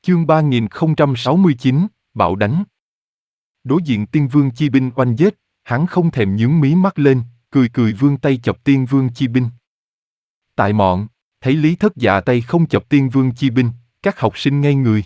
Chương 3069, bạo đánh. Đối diện Tiên Vương chi binh oanh giết, hắn không thèm nhướng mí mắt lên, cười cười vươn tay chọc Tiên Vương chi binh. Tại mọn, thấy Lý Thất Dạ tay không chọc Tiên Vương chi binh, các học sinh ngây người.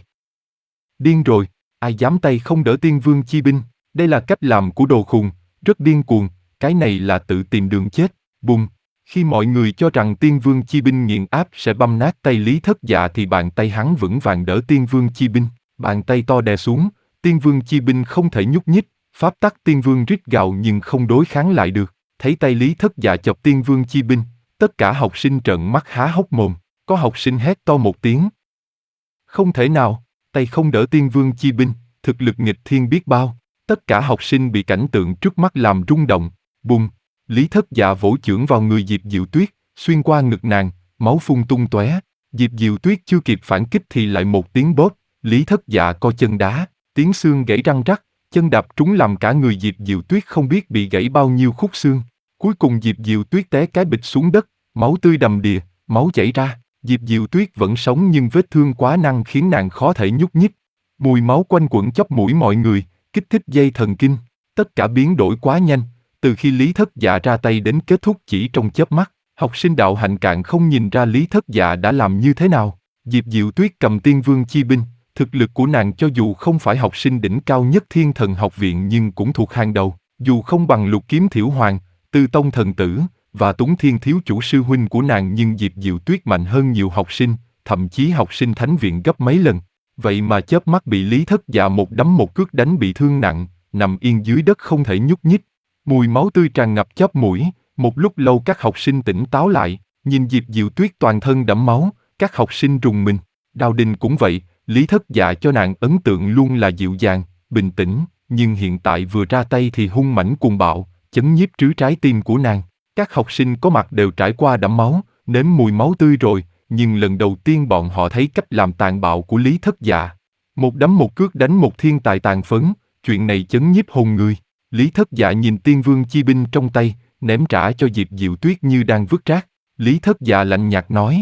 Điên rồi, ai dám tay không đỡ Tiên Vương chi binh, đây là cách làm của đồ khùng, rất điên cuồng, cái này là tự tìm đường chết. Bùng! Khi mọi người cho rằng Tiên Vương chi binh nghiền áp sẽ băm nát tay Lý Thất Dạ thì bàn tay hắn vững vàng đỡ Tiên Vương chi binh, bàn tay to đè xuống, Tiên Vương chi binh không thể nhúc nhích, pháp tắc Tiên Vương rít gào nhưng không đối kháng lại được. Thấy tay Lý Thất Dạ chọc Tiên Vương chi binh, tất cả học sinh trợn mắt há hốc mồm, có học sinh hét to một tiếng. Không thể nào, tay không đỡ Tiên Vương chi binh, thực lực nghịch thiên biết bao. Tất cả học sinh bị cảnh tượng trước mắt làm rung động. Bùng! Lý Thất Dạ vỗ chưởng vào người Diệp Diệu Tuyết, xuyên qua ngực nàng, máu phun tung tóe. Diệp Diệu Tuyết chưa kịp phản kích thì lại một tiếng bóp, Lý Thất Dạ co chân đá, tiếng xương gãy răng rắc, chân đạp trúng làm cả người Diệp Diệu Tuyết không biết bị gãy bao nhiêu khúc xương. Cuối cùng Diệp Diệu Tuyết té cái bịch xuống đất, máu tươi đầm đìa, máu chảy ra. Diệp Diệu Tuyết vẫn sống nhưng vết thương quá nặng khiến nàng khó thể nhúc nhích. Mùi máu quanh quẩn chóp mũi mọi người, kích thích dây thần kinh. Tất cả biến đổi quá nhanh, từ khi Lý Thất Dạ ra tay đến kết thúc chỉ trong chớp mắt. Học sinh đạo hạnh cạn không nhìn ra Lý Thất Dạ đã làm như thế nào. Diệp Diệu Tuyết cầm Tiên Vương chi binh, thực lực của nàng cho dù không phải học sinh đỉnh cao nhất Thiên Thần học viện nhưng cũng thuộc hàng đầu. Dù không bằng Lục Kiếm Thiểu Hoàng, Tư Tông Thần Tử và Tuấn Thiên thiếu chủ sư huynh của nàng nhưng Diệp Diệu Tuyết mạnh hơn nhiều học sinh, thậm chí học sinh thánh viện gấp mấy lần. Vậy mà chớp mắt bị Lý Thất Dạ một đấm một cước đánh bị thương nặng, nằm yên dưới đất không thể nhúc nhích. Mùi máu tươi tràn ngập chóp mũi, một lúc lâu các học sinh tỉnh táo lại, nhìn Diệp Diệu Tuyết toàn thân đẫm máu, các học sinh rùng mình. Đào Đình cũng vậy, Lý Thất Dạ cho nàng ấn tượng luôn là dịu dàng, bình tĩnh, nhưng hiện tại vừa ra tay thì hung mãnh cuồng bạo, chấn nhiếp trứ trái tim của nàng. Các học sinh có mặt đều trải qua đẫm máu, nếm mùi máu tươi rồi, nhưng lần đầu tiên bọn họ thấy cách làm tàn bạo của Lý Thất Dạ. Một đấm một cước đánh một thiên tài tàn phấn, chuyện này chấn nhiếp hồn người. Lý Thất Dạ nhìn Tiên Vương chi binh trong tay, ném trả cho Diệp Diệu Tuyết như đang vứt rác. Lý Thất Dạ lạnh nhạt nói.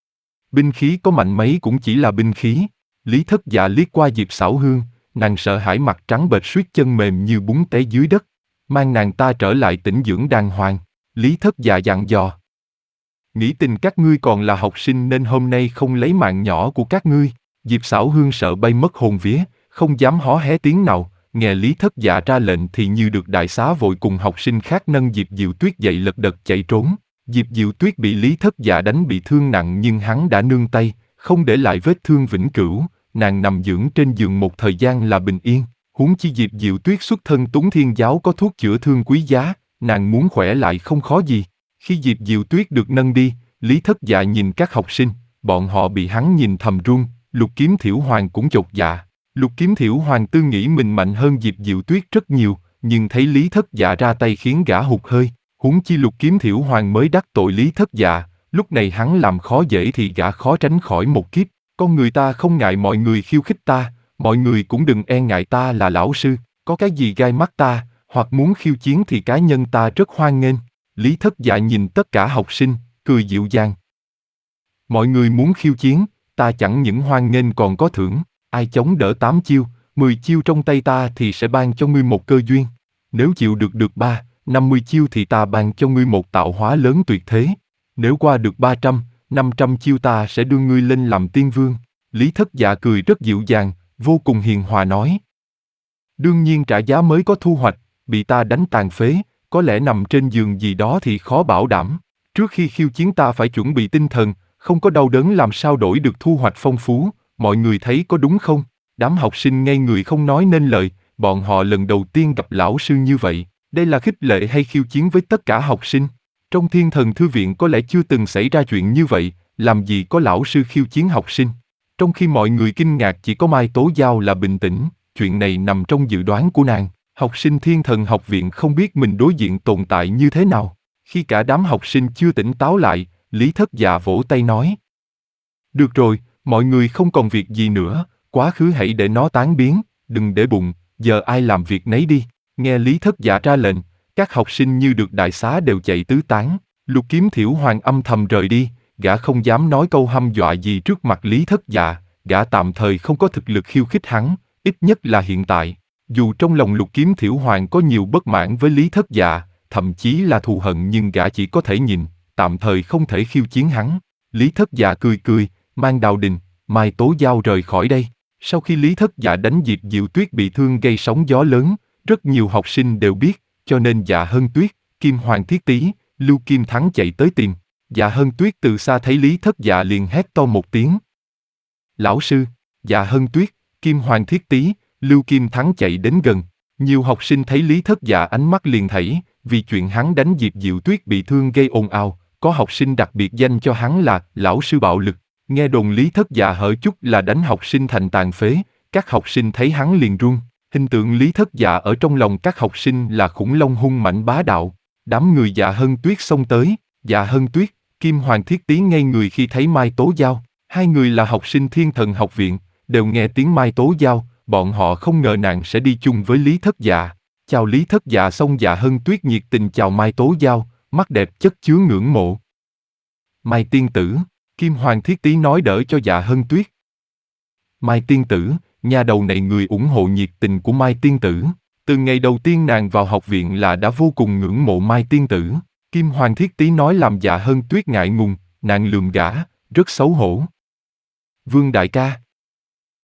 Binh khí có mạnh mấy cũng chỉ là binh khí. Lý Thất Dạ liếc qua Diệp Xảo Hương, nàng sợ hãi mặt trắng bệch suýt chân mềm như bún té dưới đất. Mang nàng ta trở lại tĩnh dưỡng đàng hoàng. Lý Thất Dạ dặn dò. Nghĩ tình các ngươi còn là học sinh nên hôm nay không lấy mạng nhỏ của các ngươi. Diệp Xảo Hương sợ bay mất hồn vía, không dám hó hé tiếng nào. Nghe Lý Thất Dạ ra lệnh thì như được đại xá vội cùng học sinh khác nâng Diệp Diệu Tuyết dậy lật đật chạy trốn. Diệp Diệu Tuyết bị Lý Thất Dạ đánh bị thương nặng nhưng hắn đã nương tay, không để lại vết thương vĩnh cửu, nàng nằm dưỡng trên giường một thời gian là bình yên. Huống chi Diệp Diệu Tuyết xuất thân Tuấn Thiên giáo có thuốc chữa thương quý giá, nàng muốn khỏe lại không khó gì. Khi Diệp Diệu Tuyết được nâng đi, Lý Thất Dạ nhìn các học sinh, bọn họ bị hắn nhìn thầm run, Lục Kiếm Thiểu Hoàng cũng chột dạ. Lục Kiếm Thiểu Hoàng tư nghĩ mình mạnh hơn Diệp Diệu Tuyết rất nhiều, nhưng thấy Lý Thất Dạ ra tay khiến gã hụt hơi. Huống chi Lục Kiếm Thiểu Hoàng mới đắc tội Lý Thất Dạ, lúc này hắn làm khó dễ thì gã khó tránh khỏi một kiếp. Con người ta không ngại mọi người khiêu khích ta, mọi người cũng đừng e ngại ta là lão sư, có cái gì gai mắt ta, hoặc muốn khiêu chiến thì cá nhân ta rất hoan nghênh. Lý Thất Dạ nhìn tất cả học sinh, cười dịu dàng. Mọi người muốn khiêu chiến, ta chẳng những hoan nghênh còn có thưởng. Ai chống đỡ 8 chiêu, 10 chiêu trong tay ta thì sẽ ban cho ngươi một cơ duyên. Nếu chịu được 3, 50 chiêu thì ta ban cho ngươi một tạo hóa lớn tuyệt thế. Nếu qua được 300, 500 chiêu ta sẽ đưa ngươi lên làm tiên vương. Lý Thất Dạ cười rất dịu dàng, vô cùng hiền hòa nói. Đương nhiên trả giá mới có thu hoạch, bị ta đánh tàn phế, có lẽ nằm trên giường gì đó thì khó bảo đảm. Trước khi khiêu chiến ta phải chuẩn bị tinh thần, không có đau đớn làm sao đổi được thu hoạch phong phú. Mọi người thấy có đúng không? Đám học sinh ngây người không nói nên lời, bọn họ lần đầu tiên gặp lão sư như vậy. Đây là khích lệ hay khiêu chiến với tất cả học sinh? Trong Thiên Thần Thư viện có lẽ chưa từng xảy ra chuyện như vậy, làm gì có lão sư khiêu chiến học sinh? Trong khi mọi người kinh ngạc chỉ có Mai Tố Giao là bình tĩnh, chuyện này nằm trong dự đoán của nàng. Học sinh Thiên Thần học viện không biết mình đối diện tồn tại như thế nào. Khi cả đám học sinh chưa tỉnh táo lại, Lý Thất Dạ vỗ tay nói. Được rồi, mọi người không còn việc gì nữa, quá khứ hãy để nó tán biến, đừng để bụng, giờ ai làm việc nấy đi. Nghe Lý Thất Dạ ra lệnh, các học sinh như được đại xá đều chạy tứ tán. Lục Kiếm Thiểu Hoàng âm thầm rời đi, gã không dám nói câu hăm dọa gì trước mặt Lý Thất Dạ, gã tạm thời không có thực lực khiêu khích hắn, ít nhất là hiện tại. Dù trong lòng Lục Kiếm Thiểu Hoàng có nhiều bất mãn với Lý Thất Dạ, thậm chí là thù hận, nhưng gã chỉ có thể nhìn, tạm thời không thể khiêu chiến hắn. Lý Thất Dạ cười cười, mang Đào Đình, Mai Tố Giao rời khỏi đây. Sau khi Lý Thất Dạ đánh Diệp Diệu Tuyết bị thương gây sóng gió lớn, rất nhiều học sinh đều biết, cho nên Dạ Hân Tuyết, Kim Hoàng Thiết Tý, Lưu Kim Thắng chạy tới tìm. Dạ Hân Tuyết từ xa thấy Lý Thất Dạ liền hét to một tiếng. Lão sư! Dạ Hân Tuyết, Kim Hoàng Thiết Tý, Lưu Kim Thắng chạy đến gần. Nhiều học sinh thấy Lý Thất Dạ ánh mắt liền thảy, vì chuyện hắn đánh Diệp Diệu Tuyết bị thương gây ồn ào, có học sinh đặc biệt danh cho hắn là lão sư bạo lực. Nghe đồn Lý Thất Dạ hở chút là đánh học sinh thành tàn phế, các học sinh thấy hắn liền run. Hình tượng Lý Thất Dạ ở trong lòng các học sinh là khủng long hung mạnh bá đạo. Đám người Dạ Hân Tuyết xông tới, Dạ Hân Tuyết, Kim Hoàng Thiết Tý ngây người khi thấy Mai Tố Giao. Hai người là học sinh Thiên Thần học viện, đều nghe tiếng Mai Tố Giao, bọn họ không ngờ nàng sẽ đi chung với Lý Thất Dạ. Chào Lý Thất Dạ xong Dạ Hân Tuyết nhiệt tình chào Mai Tố Giao, mắt đẹp chất chứa ngưỡng mộ. Mai tiên tử, Kim Hoàng Thiết Tý nói đỡ cho Dạ Hân Tuyết. Mai tiên tử, nhà đầu này người ủng hộ nhiệt tình của Mai tiên tử. Từ ngày đầu tiên nàng vào học viện là đã vô cùng ngưỡng mộ Mai tiên tử. Kim Hoàng Thiết Tý nói làm Dạ Hân Tuyết ngại ngùng, nàng lườm gã, rất xấu hổ. Vương đại ca,